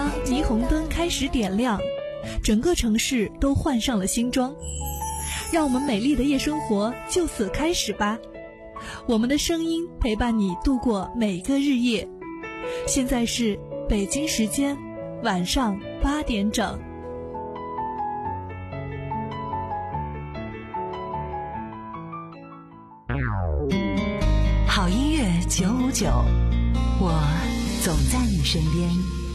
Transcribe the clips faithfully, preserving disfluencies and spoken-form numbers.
当霓虹灯开始点亮，整个城市都换上了新装，让我们美丽的夜生活就此开始吧。我们的声音陪伴你度过每个日夜。现在是北京时间晚上八点整。 好音乐九五九，我总在你身边。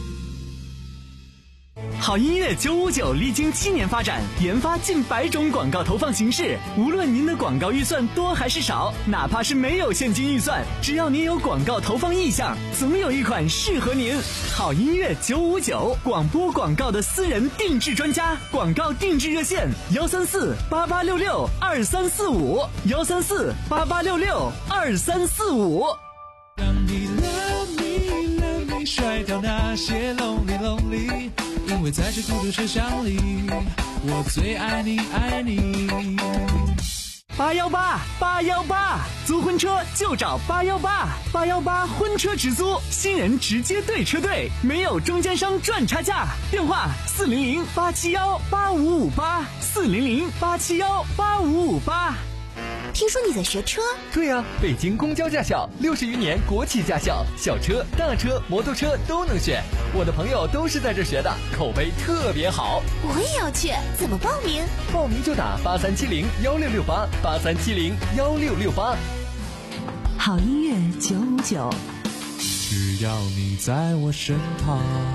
好音乐九五九历经七年发展，研发近百种广告投放形式。无论您的广告预算多还是少，哪怕是没有现金预算，只要您有广告投放意向，总有一款适合您。好音乐九五九，广播广告的私人定制专家，广告定制热线幺三四八八六六二三四五幺三四八八六六二三四五。 让你 love me love me 甩掉那些 lonely lonely，因为在这孤独车厢里，我最爱你爱你。 八幺八八幺八，租婚车就找八幺八，八幺八婚车直租，新人直接对车队，没有中间商赚差价。电话四零零八七幺八五五八，四零零八七幺八五五八。 听说你在学车？ 对呀、啊，北京公交驾校，六十余年国企驾校，小车、大车、摩托车都能选。我的朋友都是在这学的，口碑特别好。 我也要去，怎么报名？ 报名就打八三七零幺六六八，八三七零幺六六八。 好音乐九五九， 只要你在我身旁。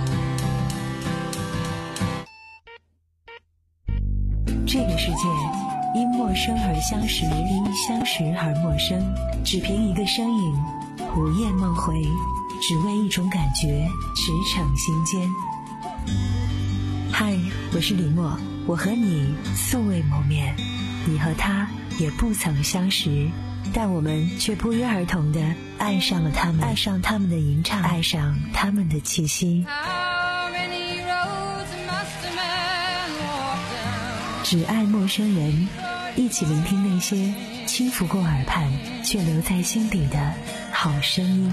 这个世界因陌生而相识，因相识而陌生，只凭一个身影，午夜梦回，只为一种感觉，驰骋心间。嗨，我是李默，我和你素未谋面，你和他也不曾相识，但我们却不约而同地爱上了他们，爱上他们的吟唱，爱上他们的气息。只爱陌生人，一起聆听那些轻拂过耳畔却留在心底的好声音。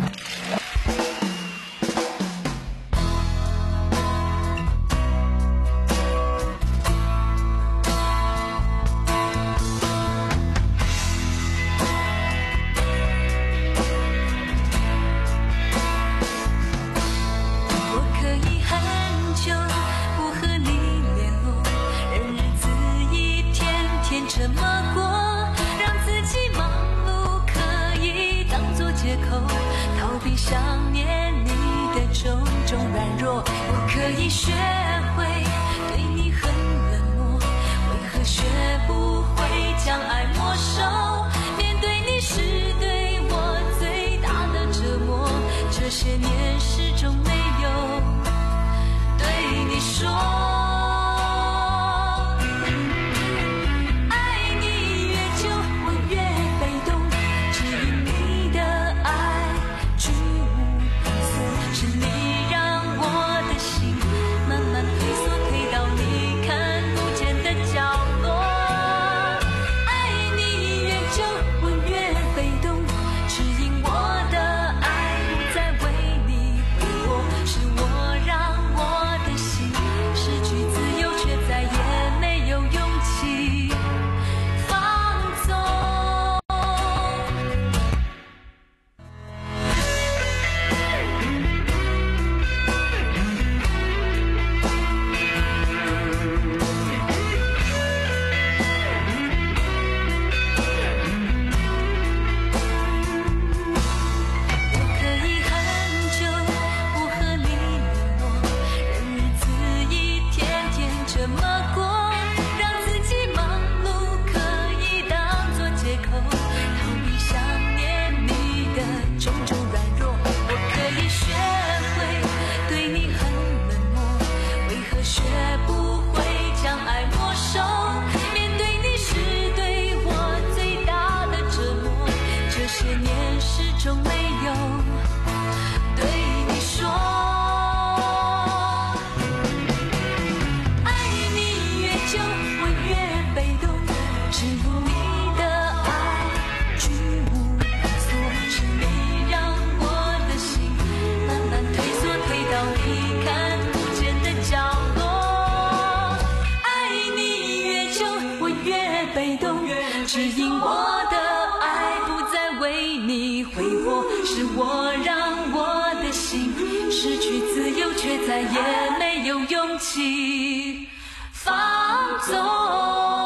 是我让我的心失去自由，却再也没有勇气放纵。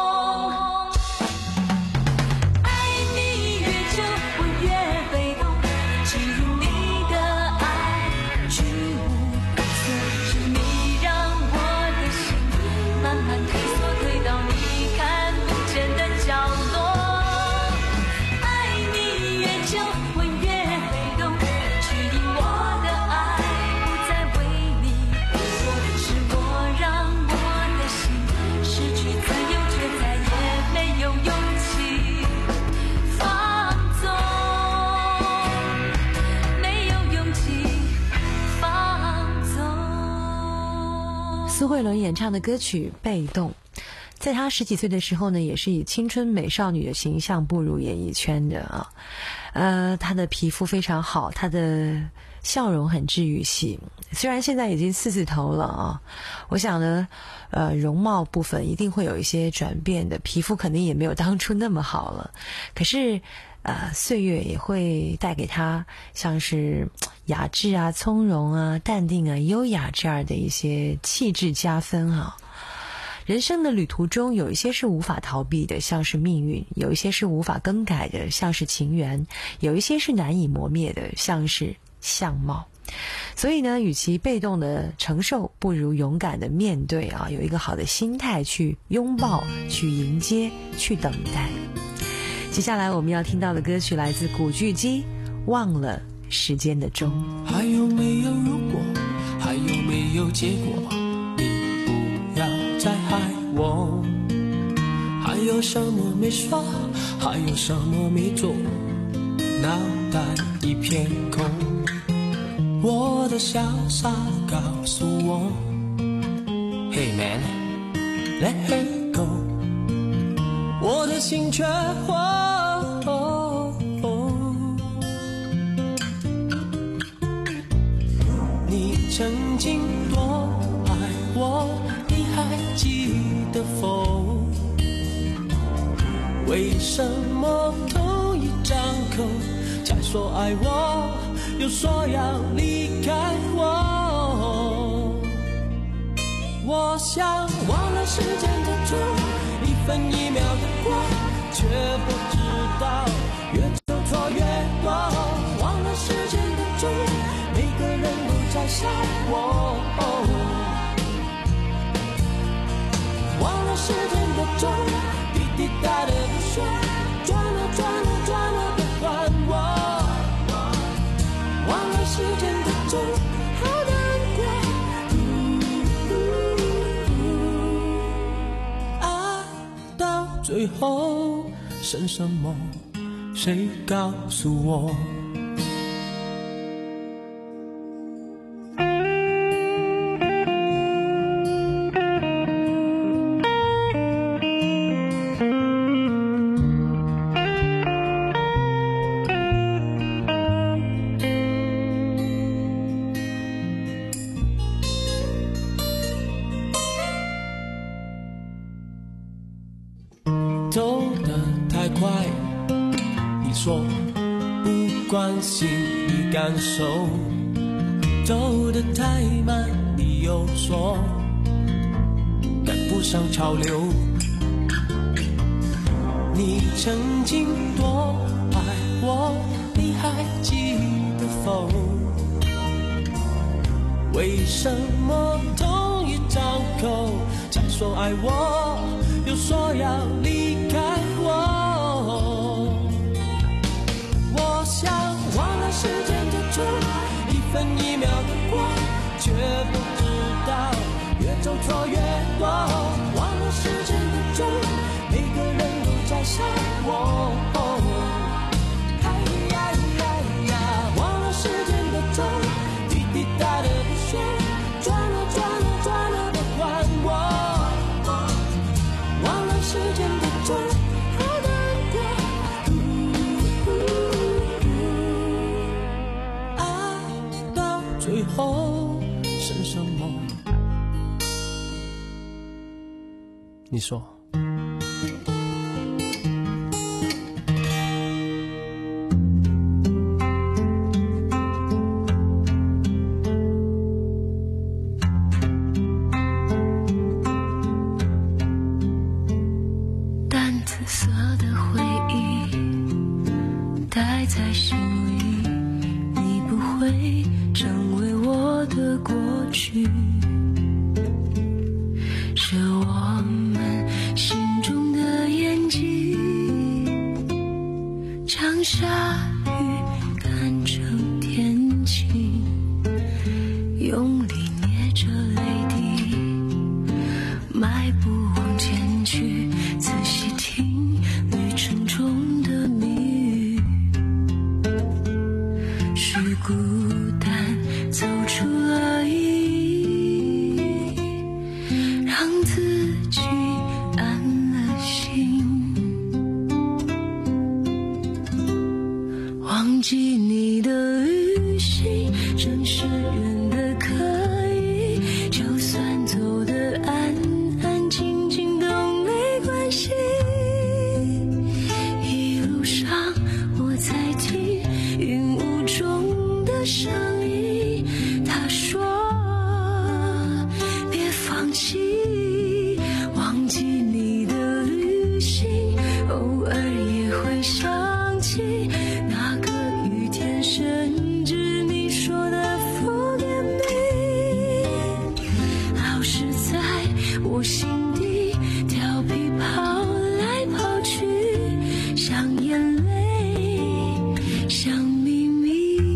苏慧伦演唱的歌曲《被动》，在她十几岁的时候呢，也是以青春美少女的形象步入演艺圈的啊。呃，她的皮肤非常好，她的笑容很治愈系。虽然现在已经四字头了啊，我想呢，呃，容貌部分一定会有一些转变的，皮肤肯定也没有当初那么好了。可是，呃，岁月也会带给她像是雅致啊、从容啊、淡定啊、优雅这样的一些气质加分啊。人生的旅途中，有一些是无法逃避的，像是命运；有一些是无法更改的，像是情缘；有一些是难以磨灭的，像是相貌。所以呢，与其被动的承受，不如勇敢的面对啊，有一个好的心态去拥抱、去迎接、去等待。接下来我们要听到的歌曲来自古巨基，《忘了时间的钟》。 还有没有如果，还有没有结果，你不要再害我。还有什么没说，还有什么没做，脑袋一片空。我的潇洒告诉我 Hey man, let her go。 我的心却哦哦哦，你曾经多爱我，你还记得否？为什么同一张口才说爱我，又说要离开我？我想忘了时间的钟，一分一秒的过，却不知道越走错越多。忘了时间的钟，每个人都在想我。忘了时间的钟，滴滴答答的说，转了转了转了不还我。忘了时间的钟，好难过。爱到最后剩什么？谁告诉我？走得太快，你说不关心你感受；走得太慢，你又说赶不上潮流。你曾经多爱我，你还记得否？为什么同一张口才说爱我，又说要离开我？我想忘了时间的钟，一分一秒的过，却不知道越走错越多。忘了时间的钟，每个人都在想我。哎呀呀呀，忘了时间的钟，滴滴答答的说，转了转了转了不还我。忘了时间的钟，好难过。爱到最后剩什么？你说。 会成为我的过去，是我们心中的眼睛，将下雨看成天晴，用力捏着泪滴，迈步往前去，仔细听旅程中的谜语，是孤单走出了意义，让自己安了心，忘记你的旅行，城市远的可以，就算走得安安静静都没关系，一路上我在听云雾中的声音，他说别放弃，忘记你的旅行，偶尔也会想起那个雨天，甚至你说的 forget me， 老是在我心底调皮跑来跑去，像眼泪像秘密。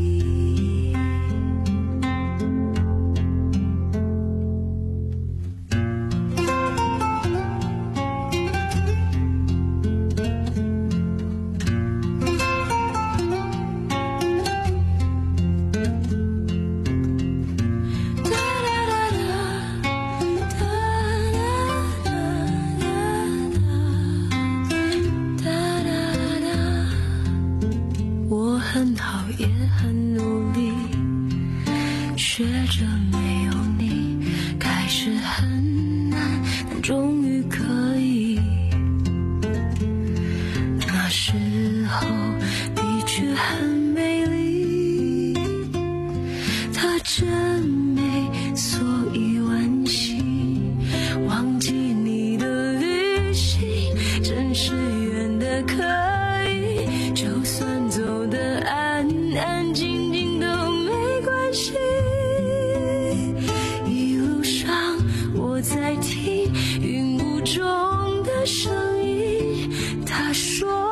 我很好也很努力，学着没有你开始很难，但终于可以。那时候的确很美丽，它真美，所以惋惜。忘记你的旅行，真是远的可以，就算走得安安静静都没关系，一路上我在听云雾中的声音，他说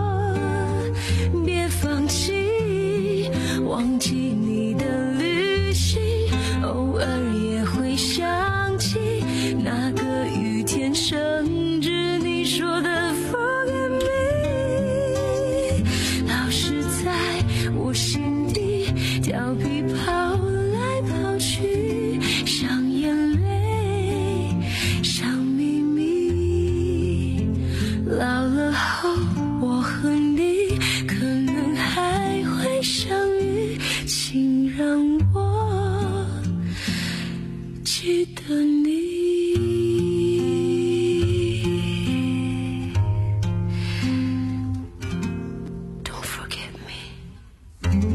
别放弃，忘记你的旅行，偶尔也会想起那个雨天，甚至你说的 forget me， 老是在我心底调皮跑来跑去，像眼泪像秘密，老了后我和你可能还会相遇，请让我记得你。Don't forget me。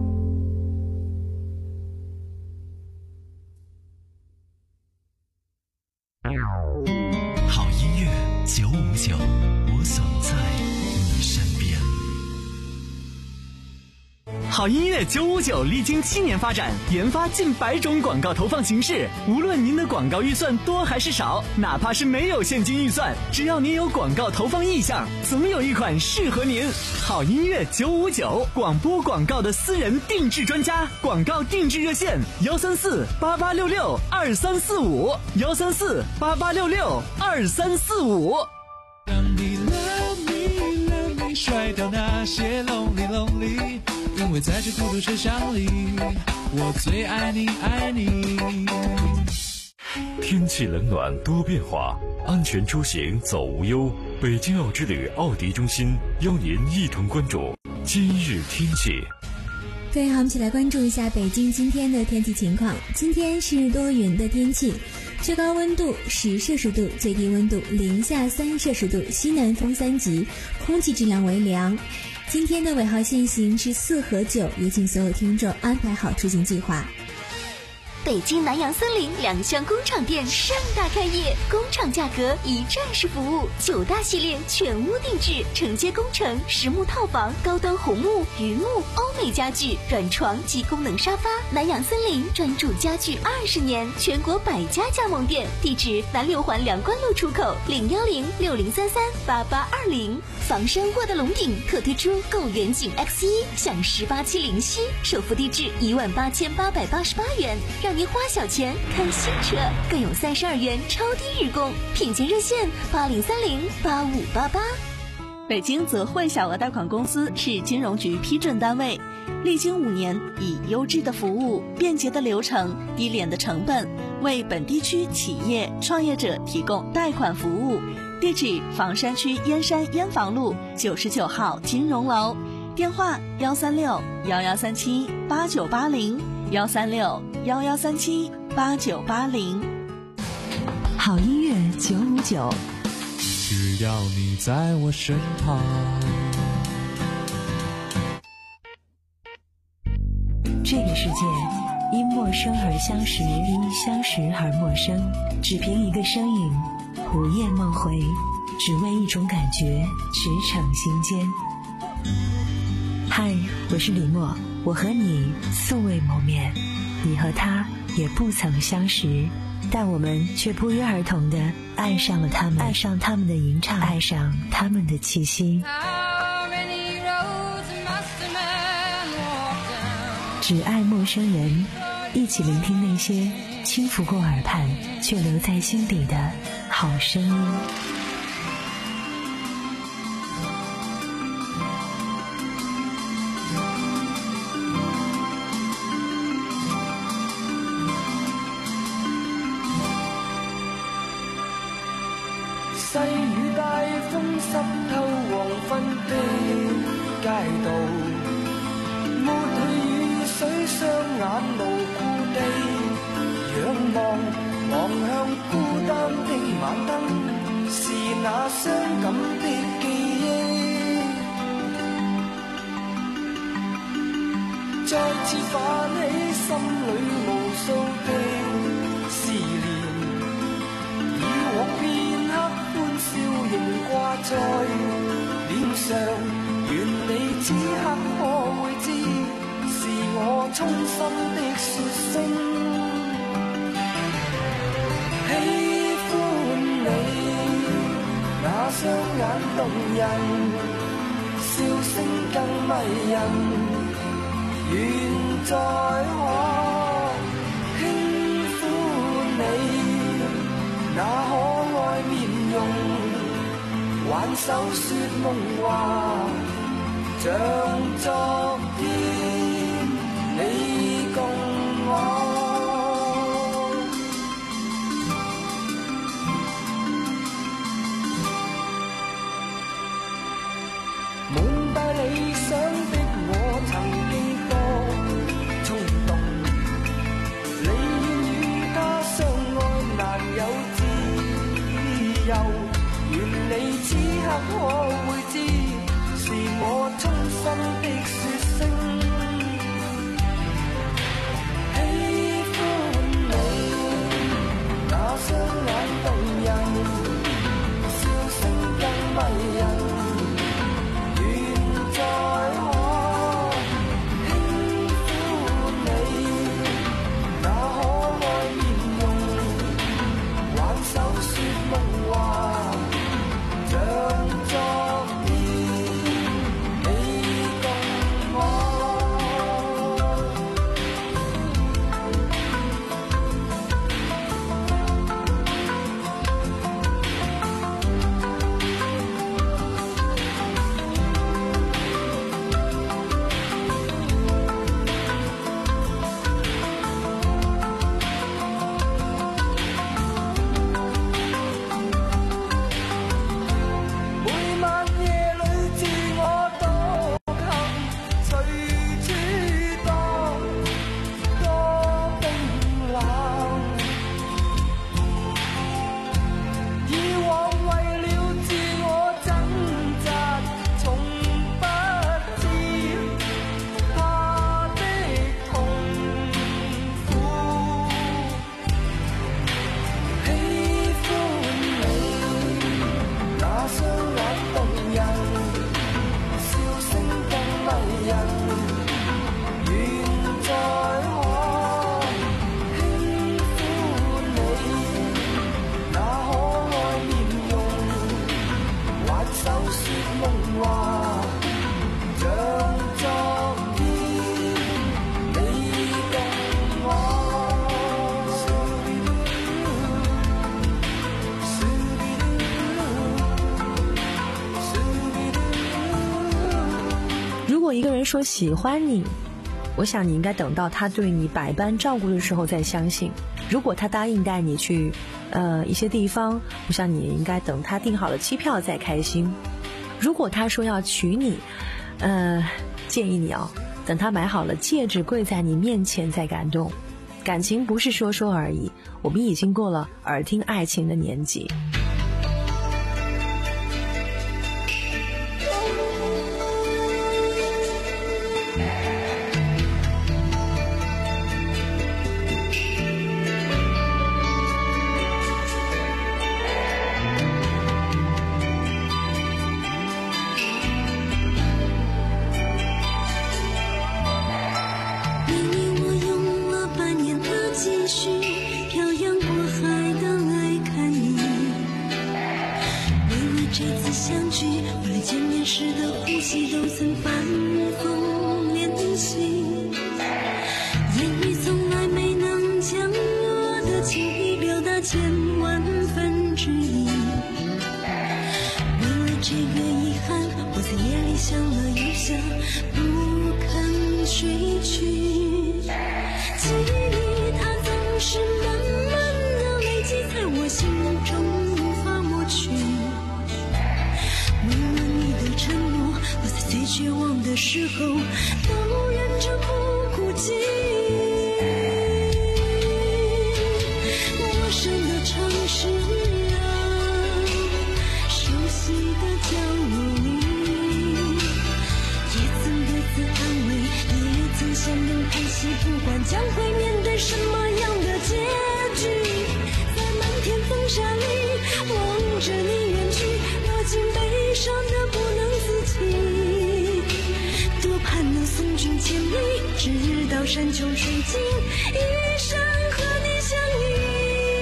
好音乐九五九，我总在你身边。好音乐九五九历经七年发展，研发近百种广告投放形式。无论您的广告预算多还是少，哪怕是没有现金预算，只要您有广告投放意向，总有一款适合您。好音乐九五九，广播广告的私人定制专家，广告定制热线幺三四八八六六二三四五幺三四八八六六二三四五。 让你 love me love me， 甩掉那些 lonely lonely， 因为在这孤独车厢里，我最爱你爱你。 天气冷暖多变化，安全出行走无忧。北京奥之旅奥迪中心邀您一同关注今日天气。 各位好，我们一起来关注一下北京今天的天气情况。今天是多云的天气，最高温度十摄氏度，最低温度零下三摄氏度，西南风三级，空气质量为良。今天的尾号限行是四和九，也请所有听众安排好出行计划。 北京南洋森林两厢工厂店盛大开业，工厂价格一站式服务，九大系列全屋定制，承接工程、实木套房、高端红木、榆木、欧美家具、软床及功能沙发。南洋森林专注家具二十年，全国百家加盟店，地址南六环梁关路出口零幺零六零三三八八二零。房山沃德龙顶特推出购远景 X 一享十八期零息，首付低至一万八千八百八十八元，让您花小钱看新车，更有三十二元超低日供，品鉴热线八零三零八五八八。 北京泽汇小额贷款公司是金融局批准单位，历经五年，以优质的服务、便捷的流程、低廉的成本，为本地区企业创业者提供贷款服务。地址：房山区燕山燕房路九十九号金融楼，电话：幺三六幺幺三七八九八零，幺三六幺幺三七八九八零。 好音乐九五九， 只要你在我身旁。 这个世界因陌生而相识，因相识而陌生，只凭一个声音，午夜梦回，只为一种感觉，驰骋心间。嗨，我是李默，我和你素未谋面，你和他也不曾相识，但我们却不约而同地爱上了他们，爱上他们的吟唱，爱上他们的气息。只爱陌生人，一起聆听那些轻拂过耳畔却留在心底的好声音。 细雨大风湿透黃昏的街道，抹去雨水，雙眼無故地仰望，望向孤單的晚燈，是那傷感的記憶，再次泛起心裏無數的思念，以往片刻歡笑仍掛在臉上，願你此刻可會知，是我衷心的說聲喜歡你，那雙眼動人，笑聲更迷人，願再可輕撫你，那可愛面容，挽手說夢話，像昨天你共我。滿帶理想的我曾經多衝動，你願與他相愛難有自由，願你此刻可會知，是我衷心的說聲人说喜欢你，我想你应该等到他对你百般照顾的时候再相信。如果他答应带你去呃一些地方，我想你也应该等他订好了机票再开心。如果他说要娶你，呃建议你哦，等他买好了戒指跪在你面前再感动。感情不是说说而已，我们已经过了耳听爱情的年纪。 山穷水尽，一生和你相依。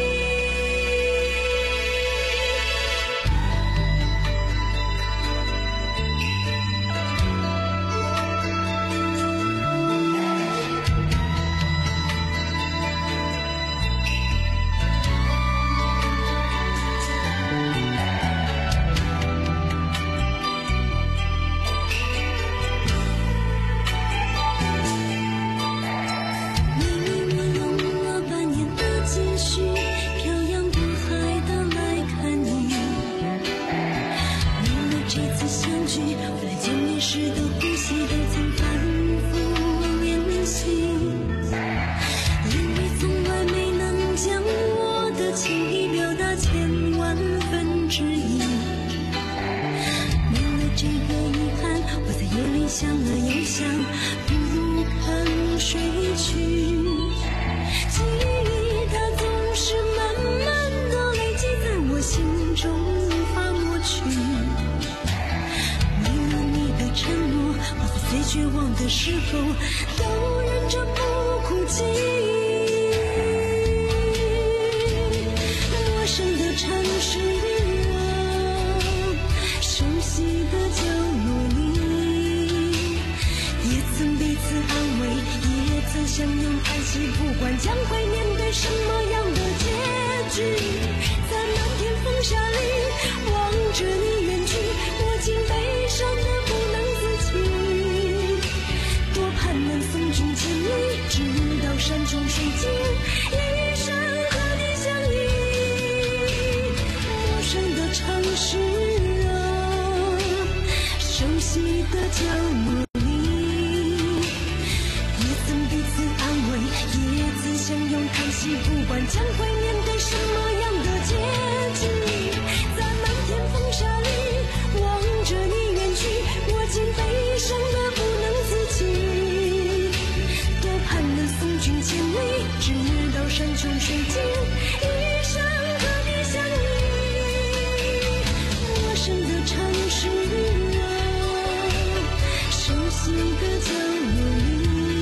想了又想，不肯睡去。记忆它总是慢慢的累积在我心中，无法抹去。为了你的承诺，我在最绝望的时候都忍着不哭泣。陌生的城市啊，熟悉的角落里，彼此安慰，也曾相拥叹息，不管将会面对什么样的结局。在漫天风沙里望着你远去，我竟悲伤得不能自己。多盼能送君千里，直到山穷水尽，一生和你相依。陌生的城市啊，熟悉的角落，相拥叹息，不管将会面对什么样的结局。在漫天风沙里望着你远去，我竟悲伤得不能自己。多盼能送君千里，直到山穷水尽，一生和你相依。陌生的城市啊，熟悉的角落里，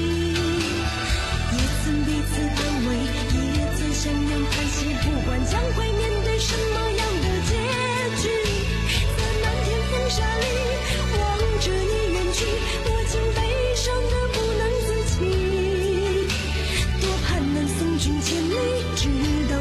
相拥叹息，不管将会面对什么样的结局。在漫天风沙里望着你远去，我竟悲伤得不能自己。多盼能送君千里，直到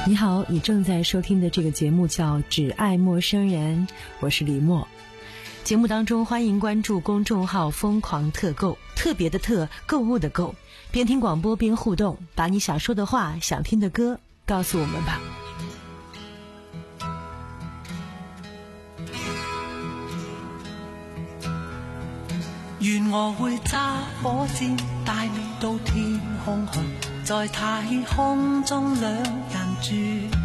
你好，你正在收听的这个节目叫《只爱陌生人》，我是李默。节目当中欢迎关注公众号疯狂特购，特别的特，购物的购，边听广播边互动，把你想说的话、想听的歌告诉我们吧。 願我會揸火箭帶你到天空去，在太空中兩人住，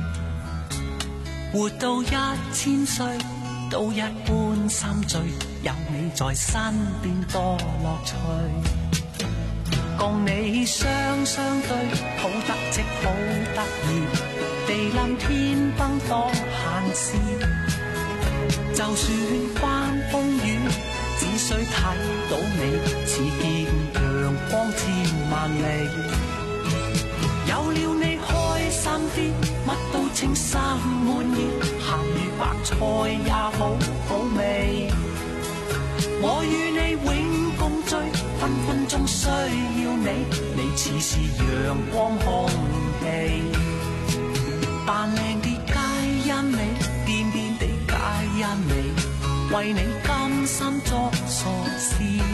活到一千歲都一般心醉，有你在身邊多樂趣，共你雙雙對，好得戚好得意，地冧天崩當閒事，就算翻風雨只需睇到你，似見陽光千萬里。有了你開心啲，乜都稱心滿意，鹹魚白菜也好好味。我與你永共聚，分分鐘需要你，你似是陽光空氣。扮靚啲皆因你，癲癲地皆因你。為你甘心作傻事，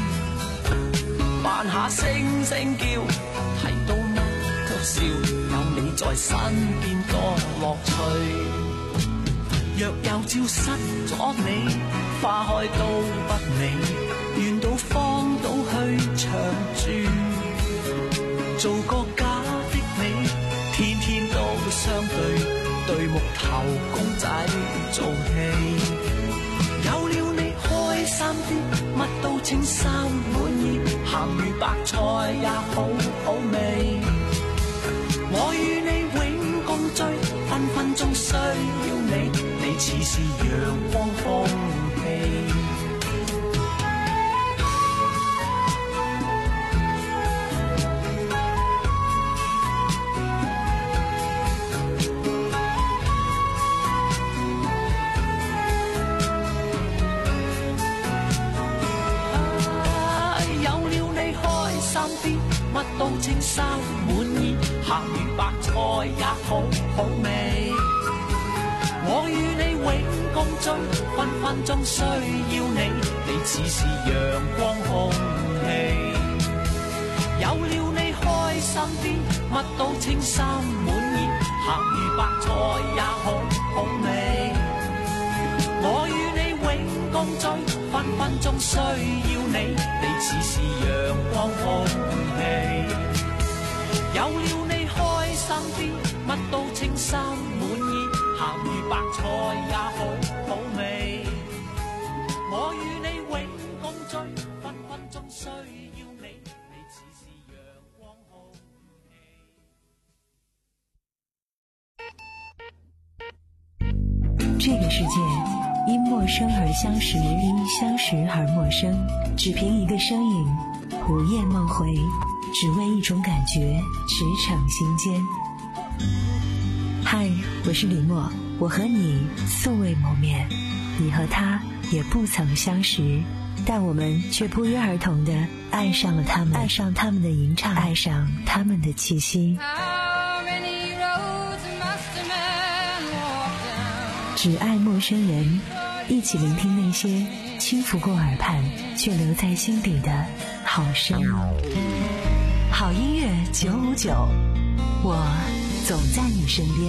扮下聲聲叫，睇到乜都笑，有你在身邊多樂趣。若有朝失咗你，花開都不美，願到荒島去長住，做個假的你，天天都相對，對木頭公仔做戲。有了你開心啲，乜都稱心滿意，鹹魚白菜也好好味。我與你永共聚，分分鐘需要你，你似是陽光空氣。乜都稱心滿意，鹹魚白菜也好好味。我與你永共聚，分分鐘需要你，你似是陽光空氣。有了你開心啲，乜都稱心滿意，鹹魚白菜也好好味。我與你永共聚，分分鐘需要你，你似是陽光空氣。有了你開心啲，乜都稱心滿意，鹹魚白菜也好好味。我與你永共聚，分分鐘需要你，你似是陽光空氣。這個世界因陌生而相識，因相識而陌生，只憑一個身影，午夜夢回，只為一種感覺，馳骋心間。嗨，我是李默，我和你素未謀面，你和他也不曾相識，但我們卻不約而同地愛上了他們，愛上他們的吟唱，愛上他們的氣息。只愛陌生人，一起聆聽那些輕拂過耳畔卻留在心底的好聲音。好音樂九五九，我總在你身邊。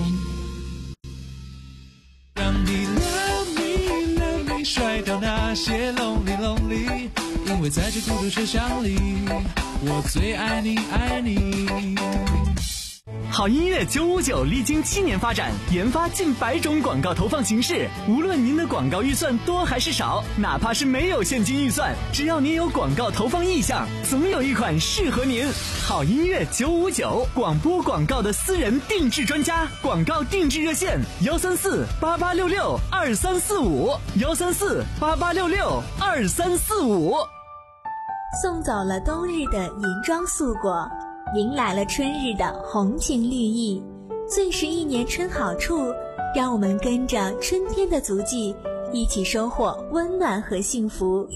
讓你 love me love me 甩掉那些 lonely lonely， 因為在這孤獨車廂裡，我最愛你愛你。 好音樂九五九歷經七年發展，研發近百種廣告投放形式。無論您的廣告預算多還是少，哪怕是沒有現金預算，只要您有廣告投放意向，總有一款適合您。好音樂九五九，廣播廣告的私人定制專家，廣告定制熱線：幺三四八八六六二三四五，幺三四八八六六二三四五。 送走了冬日的銀裝素裹，迎來了春日的紅情綠意，最是一年春好處，讓我們跟着春天的足跡，一起收穫溫暖和幸福。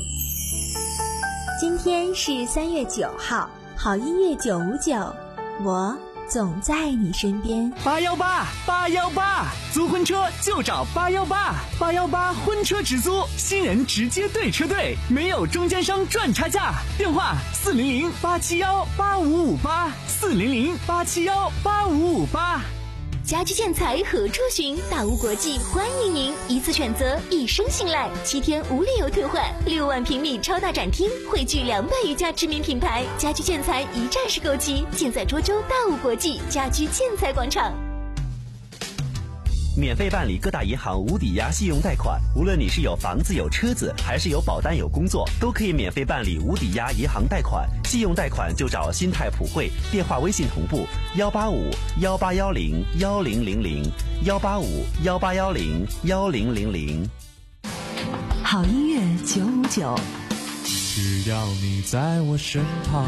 今天是三月九號，好音樂九五九，我总在你身边。 八幺八八幺八，租婚车就找八幺八，八幺八婚车直租，新人直接对车队，没有中间商赚差价。电话四零零八七幺八五五八，四零零八七幺八五五八。 家居建材何处寻？大屋国际欢迎您，一次选择，一生信赖，七天无理由退换，六万平米超大展厅，汇聚两百余家知名品牌，家居建材一站式购齐，尽在涿州大屋国际家居建材广场。 免费办理各大银行无抵押信用贷款，无论你是有房子有车子，还是有保单有工作，都可以免费办理无抵押银行贷款。信用贷款就找新泰普惠，电话微信同步幺八五幺八幺零幺零零零幺八五幺八幺零幺零零零。 好音乐九五九， 只要你在我身旁。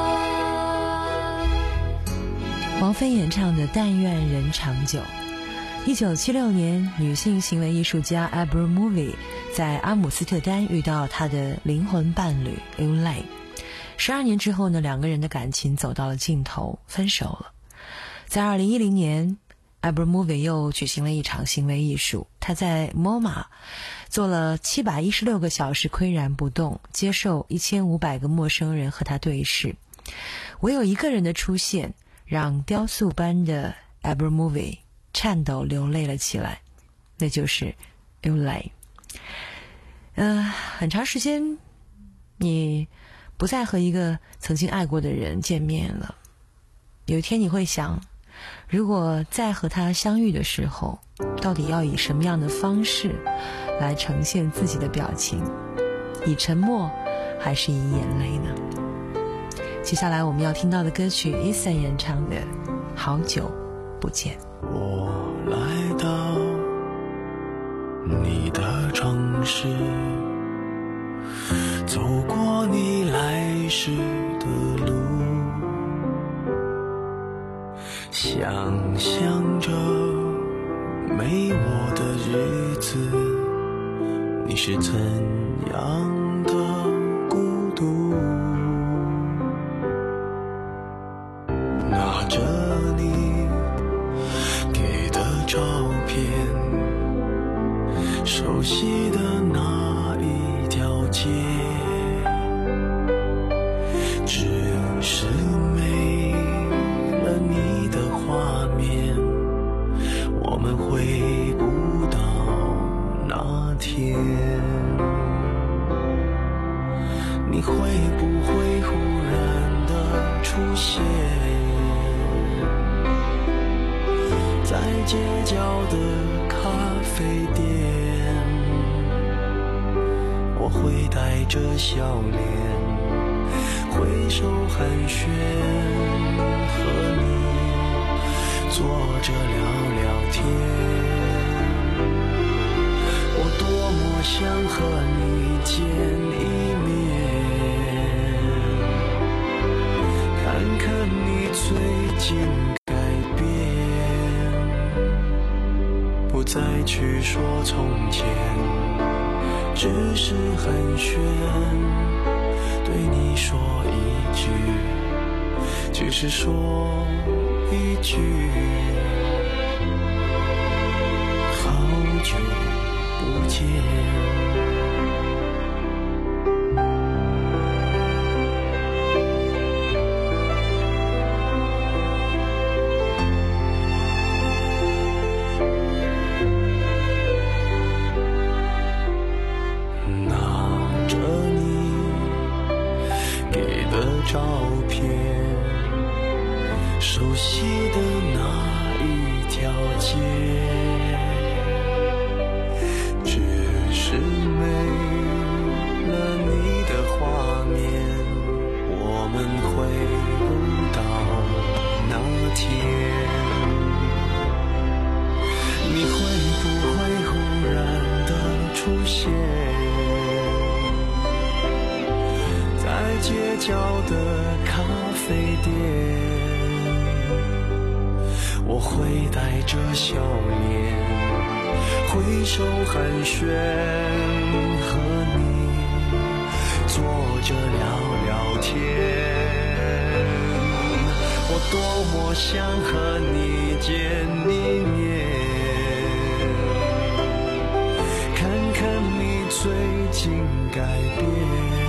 王菲演唱的《但愿人长久》， 一九七六年，女性行为艺术家 Abramović 在阿姆斯特丹遇到她的灵魂伴侣 Ulay。十二年之后呢，两个人的感情走到了尽头，分手了。在二零一零年 Abramović 又举行了一场行为艺术，她在 M O M A 做了七百一十六个小时岿然不动，接受一千五百个陌生人和她对视。唯有一个人的出现，让雕塑般的 Abramović 颤抖流泪了起来，那就是 Ulay。 呃，很长时间你不再和一个曾经爱过的人见面了，有一天你会想，如果再和他相遇的时候，到底要以什么样的方式来呈现自己的表情，以沉默还是以眼泪呢？接下来我们要听到的歌曲 Eason 演唱的《好久不见》。 我来到你的城市，走过你来时的路，想象着没我的日子，你是怎样的孤独，拿着你给的照片，熟悉的那一条街，只是没了你的画面，我们回不到那天。你会不会忽然的出现在街角的咖啡店？我会带着笑脸挥手寒暄，和你坐着聊聊天。我多么想和你见一面，看看你最近改变，不再去说从前，只是寒暄，对你说一句，只是说一句，好久不见。照片，熟悉的那一条街，只是没了你的画面，我们回不到那天。你会不会忽然的出现在街角的咖啡店？我会带着笑脸挥手寒暄，和你坐着聊聊天。我多么想和你见一面，看看你最近改变，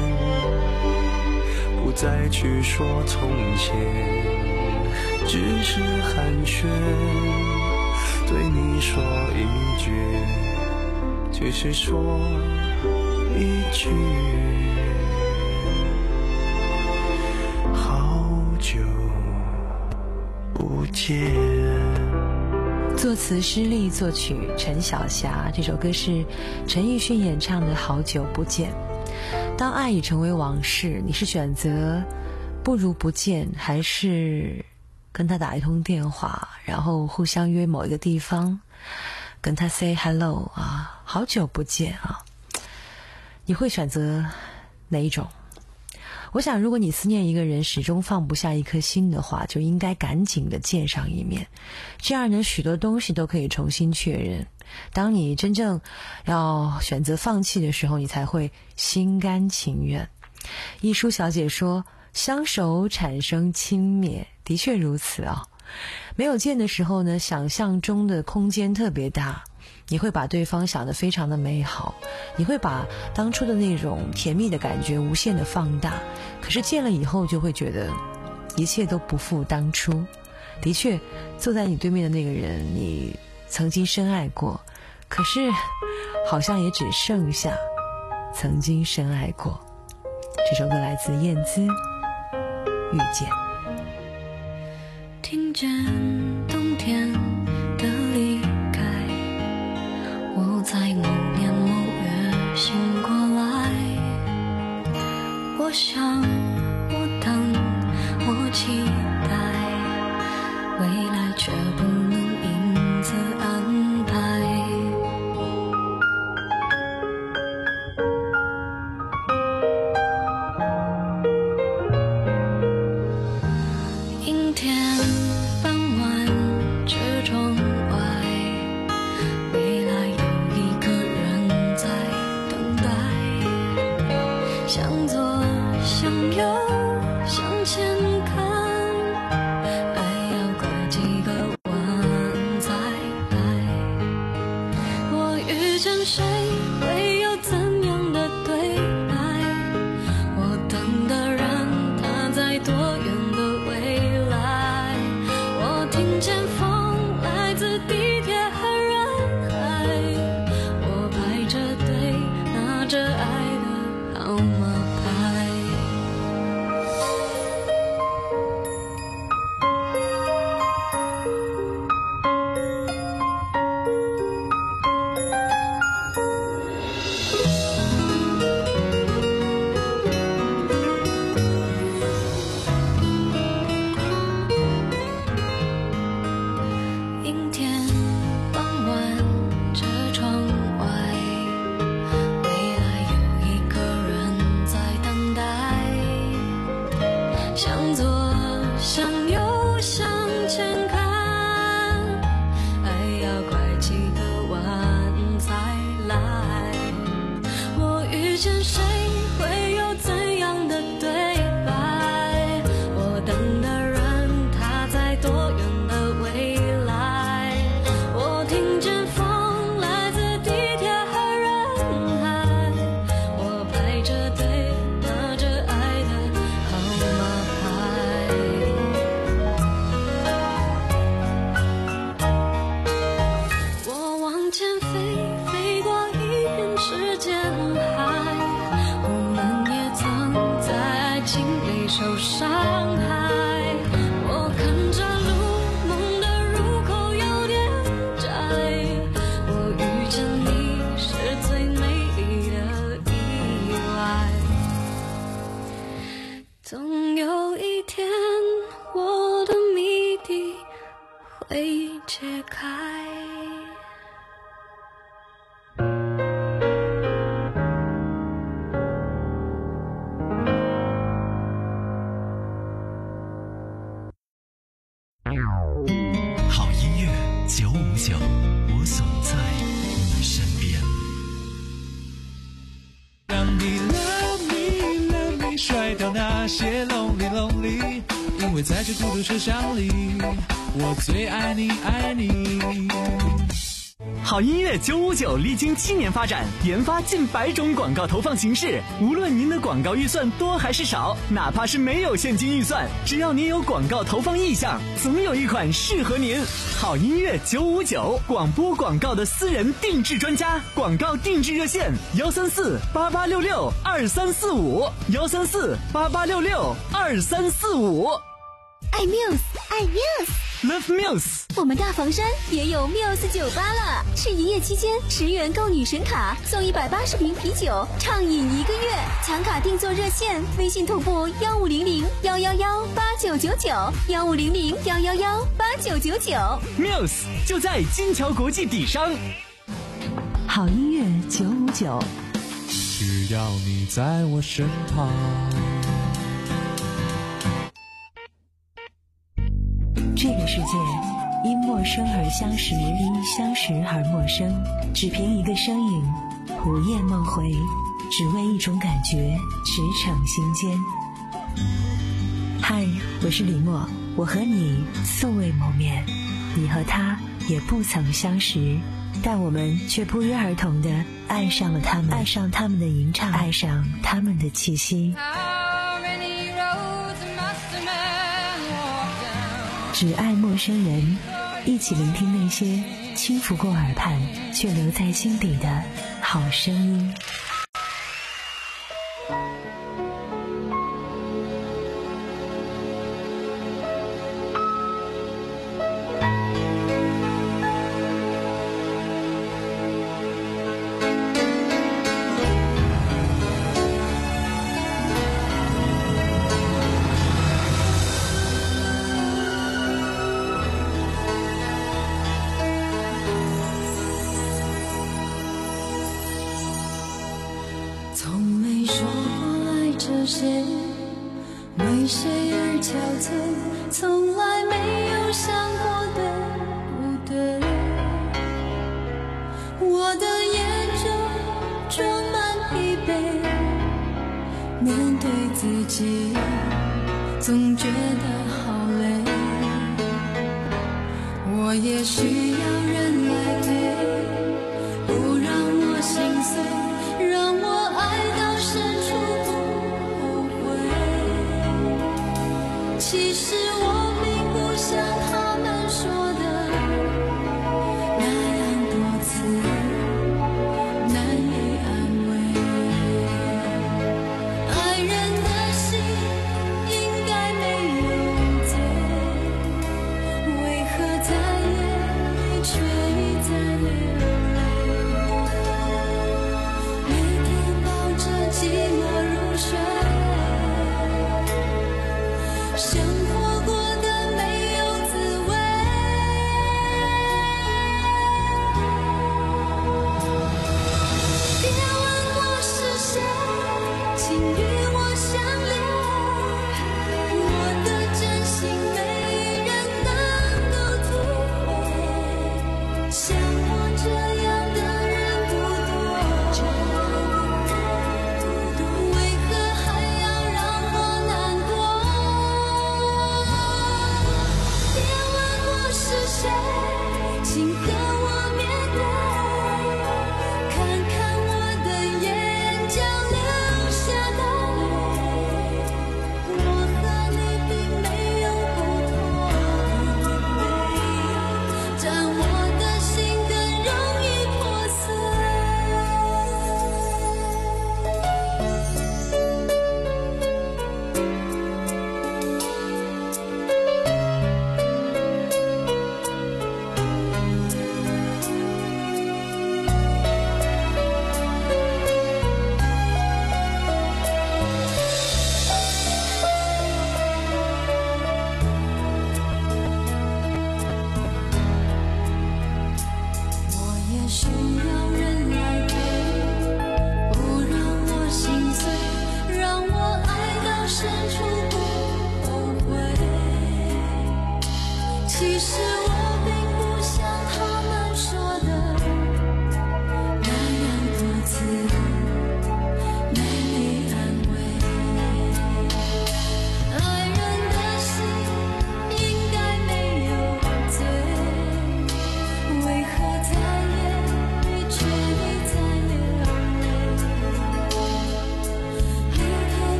不再去说从前，只是寒暄，对你说一句，只是说一句，好久不见。 作词施力，作曲陈小霞。这首歌是陈奕迅演唱的《好久不见》。当爱已成为往事，你是选择不如不见，还是跟他打一通电话，然后互相约某一个地方，跟他 say hello 啊，好久不见啊？你会选择哪一种？ 我想如果你思念一个人始终放不下一颗心的话，就应该赶紧的见上一面，这样呢许多东西都可以重新确认。当你真正要选择放弃的时候，你才会心甘情愿。一书小姐说，相守产生轻蔑，的确如此啊。没有见的时候呢，想象中的空间特别大，你会把对方想得非常的美好，你会把当初的那种甜蜜的感觉无限的放大，可是见了以后就会觉得一切都不复当初。的确，坐在你对面的那个人你曾经深爱过，可是好像也只剩下曾经深爱过。这首歌来自燕姿，遇见。 听见冬天的离开，我在某年某月醒过来，我想我等我期待，未来却不能因此安排。阴天傍晚车窗外，未来有一个人在等待，向左向右向前看，爱要拐几个弯才来。我遇见谁会有怎样的对白，我等的人他在多远的未来，我听见风来自地铁和人海，我排着队拿着爱的号码牌。阴天傍晚车窗外，未来有一个人在等待，向左向右向前看，爱要拐几个弯才来。我遇见谁会有怎样的对白，我等的人他在多远的未来，我听见风来自地铁和人海，我排着队拿着爱的号码牌。我往前飞，飞过一片时间海，我们也曾在爱情里受伤害，我看着路，梦的入口有点窄，我遇见你是最美丽的意外，总有一天我的谜底会解开。 好音乐九五九，我总在你身边。 让你 love me love me 甩掉那些 lonely lonely， 因为在这孤独车厢里，我最爱你爱你。 好音乐九五九历经七年发展，研发近百种广告投放形式。无论您的广告预算多还是少，哪怕是没有现金预算，只要您有广告投放意向，总有一款适合您。好音乐九五九，广播广告的私人定制专家，广告定制热线幺三四八八六六二三四五幺三四八八六六二三四五。 爱 Muse， 爱 Muse，Love Muse。 我们大房山也有 Muse 酒吧了，是营业期间十元购女神卡送一百八十瓶啤酒，畅饮一个月。抢卡定做热线，微信同步幺五零零幺幺幺八九九九幺五零零幺幺幺八九九九。 Muse 就在金桥国际底商。 好音乐九五九， 只要你在我身旁。 世界，因陌生而相识，因相识而陌生，只凭一个身影，午夜梦回，只为一种感觉，驰骋心间。嗨，我是李默，我和你素未谋面，你和他也不曾相识，但我们却不约而同地爱上了他们，爱上他们的吟唱，爱上他们的气息。只爱陌生人，一起聆听那些轻拂过耳畔却留在心底的好声音。 从没说过爱这些，为谁而憔悴，从来没有想过的不对。我的眼中装满疲惫，面对自己总觉得好累。我也需要人来陪，不让我心碎，让我其实我并不像他们说的那样多次难以安慰。爱人的心应该没有罪，为何在夜里却一再流泪？每天抱着寂寞入睡，生活过得没有滋味。别问我是谁，请与我相恋。我的真心没人能够体会，像我这样的人不多，为何还要让我难过？别问我是谁，请和我面对，看看我的眼角流下的泪，我和你并没有不同，但我的心更容易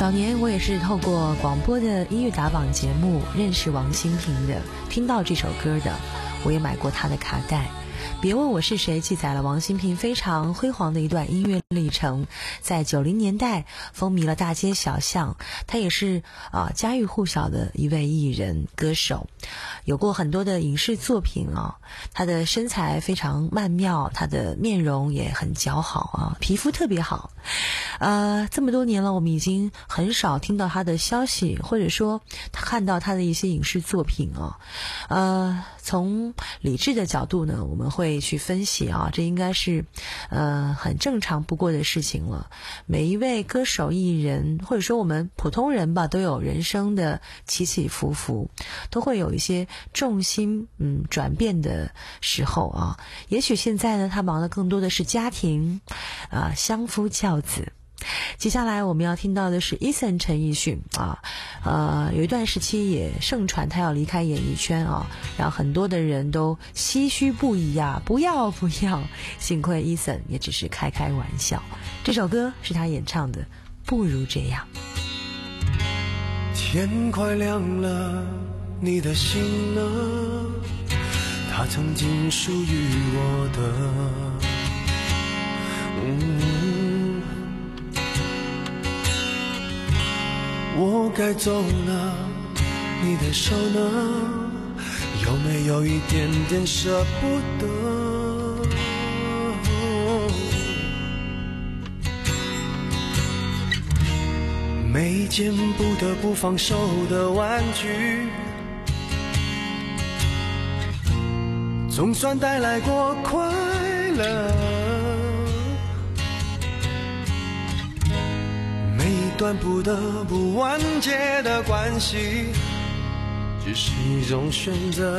早年我也是透过广播的音乐打榜节目认识王心平的，听到这首歌的，我也买过他的卡带。别问我是谁记载了王心平非常辉煌的一段音乐历程，在九零年代风靡了大街小巷，他也是啊、呃、家喻户晓的一位艺人歌手，有过很多的影视作品啊。他的身材非常曼妙，他的面容也很姣好啊，皮肤特别好。呃，这么多年了，我们已经很少听到他的消息，或者说他看到他的一些影视作品啊。呃，从理智的角度呢，我们会去分析啊，这应该是呃很正常不过的事情了。每一位歌手艺人，或者说我们普通人吧，都有人生的起起伏伏，都会有一些重心嗯转变的时候啊。也许现在呢，他忙的更多的是家庭啊，相夫教子。接下来我们要听到的是 Eason 陈奕迅啊，呃，有一段时期也盛传他要离开演艺圈啊，让很多的人都唏嘘不已呀，不要不要，幸亏 Eason 也只是开开玩笑。这首歌是他演唱的《不如这样》。 天快亮了，你的心呢？它曾经属于我的。嗯，我该走了，你的手呢？有没有一点点舍不得？每件不得不放手的玩具，总算带来过快乐。每一段不得不完结的关系，只是一种选择。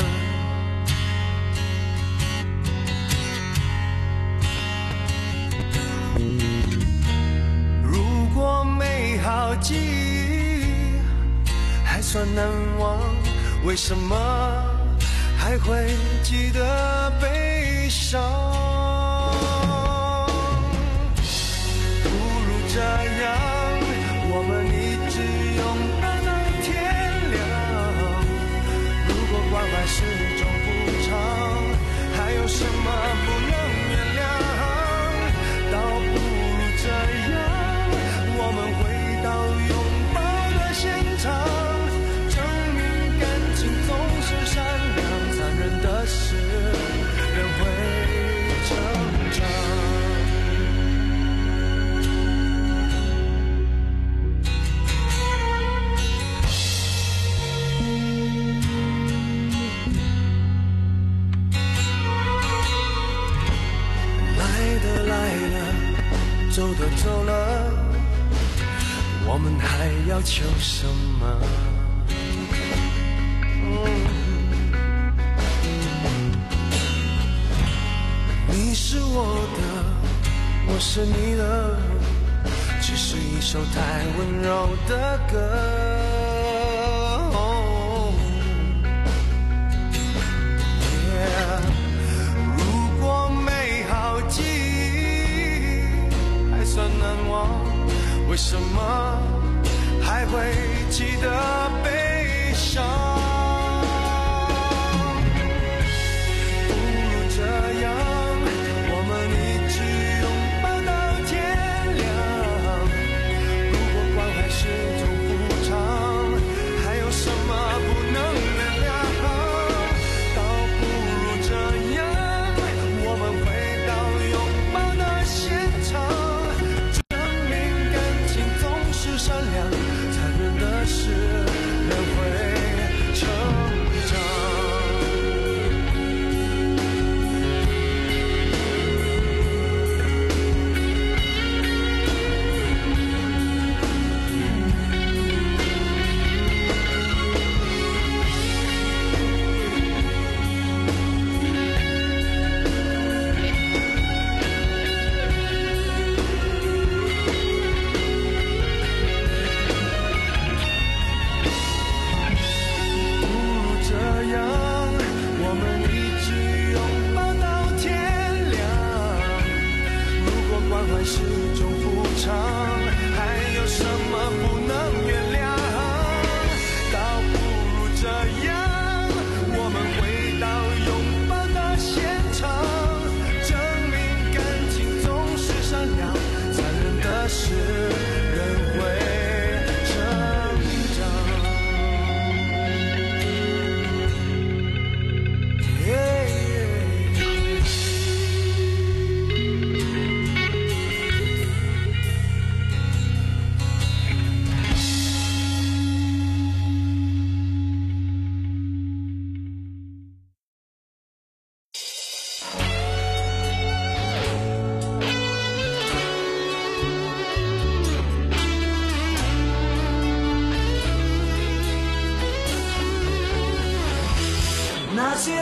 如果美好记忆还算难忘，为什么还会记得悲伤？不如这样，我们一直拥抱到天亮。如果关怀是种补偿，还有什么不能原谅？倒不如这样，我们回到拥抱的现场，证明感情总是善良，残忍的是人会成长。来的来了，走的走了，我们还要求什么？你是我的，我是你的，只是一首太温柔的歌。Yeah， 如果美好记忆还算难忘，为什么还会记得悲伤？不如这样，我们一直拥抱到天亮。如果关怀是种补偿，还有什么不能原谅？倒不如这样，我们回到拥抱的现场，证明感情总是善良，残忍的是人会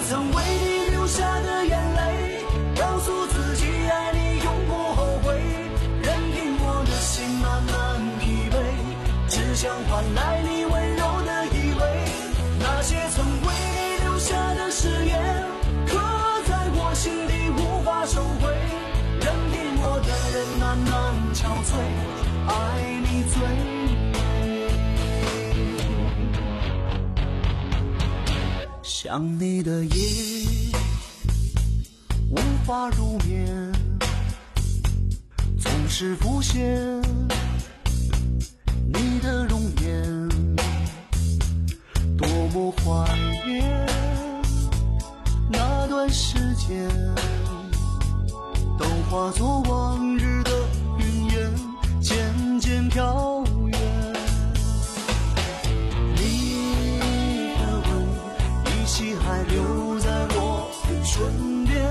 曾为你流下的眼泪，告诉自己爱你永不后悔，任凭我的心慢慢疲惫，只想换来你温柔的依偎。那些曾为你留下的誓言，刻在我心底无法收回，任凭我的人慢慢憔悴，爱你最美。想你的夜无法入眠，总是浮现你的容颜，多么怀念那段时间，都化作往日的云烟，渐渐飘远。你的吻依稀还留在我的唇边，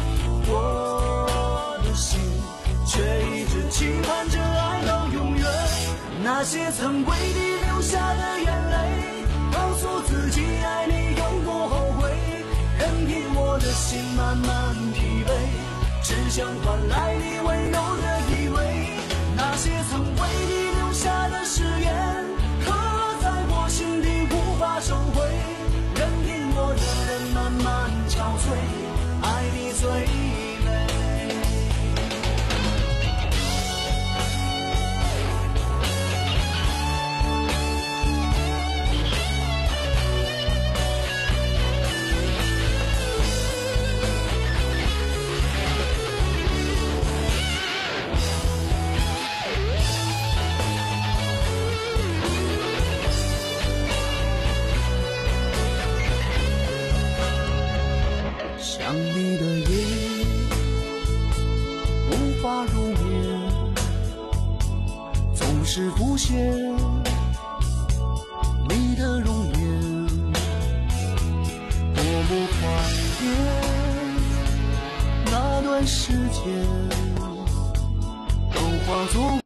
我的心却一直期盼着爱到永远。那些曾为你流下的眼泪，告诉自己爱你永不后悔，任凭我的心慢慢疲惫，只想换来你温柔的依偎。那些曾为你留下的誓言，刻在我心底无法收回，任凭我的人慢慢憔悴，爱你最美。想你的夜无法入眠，总是浮现你的容颜，多么怀念那段时间，都化作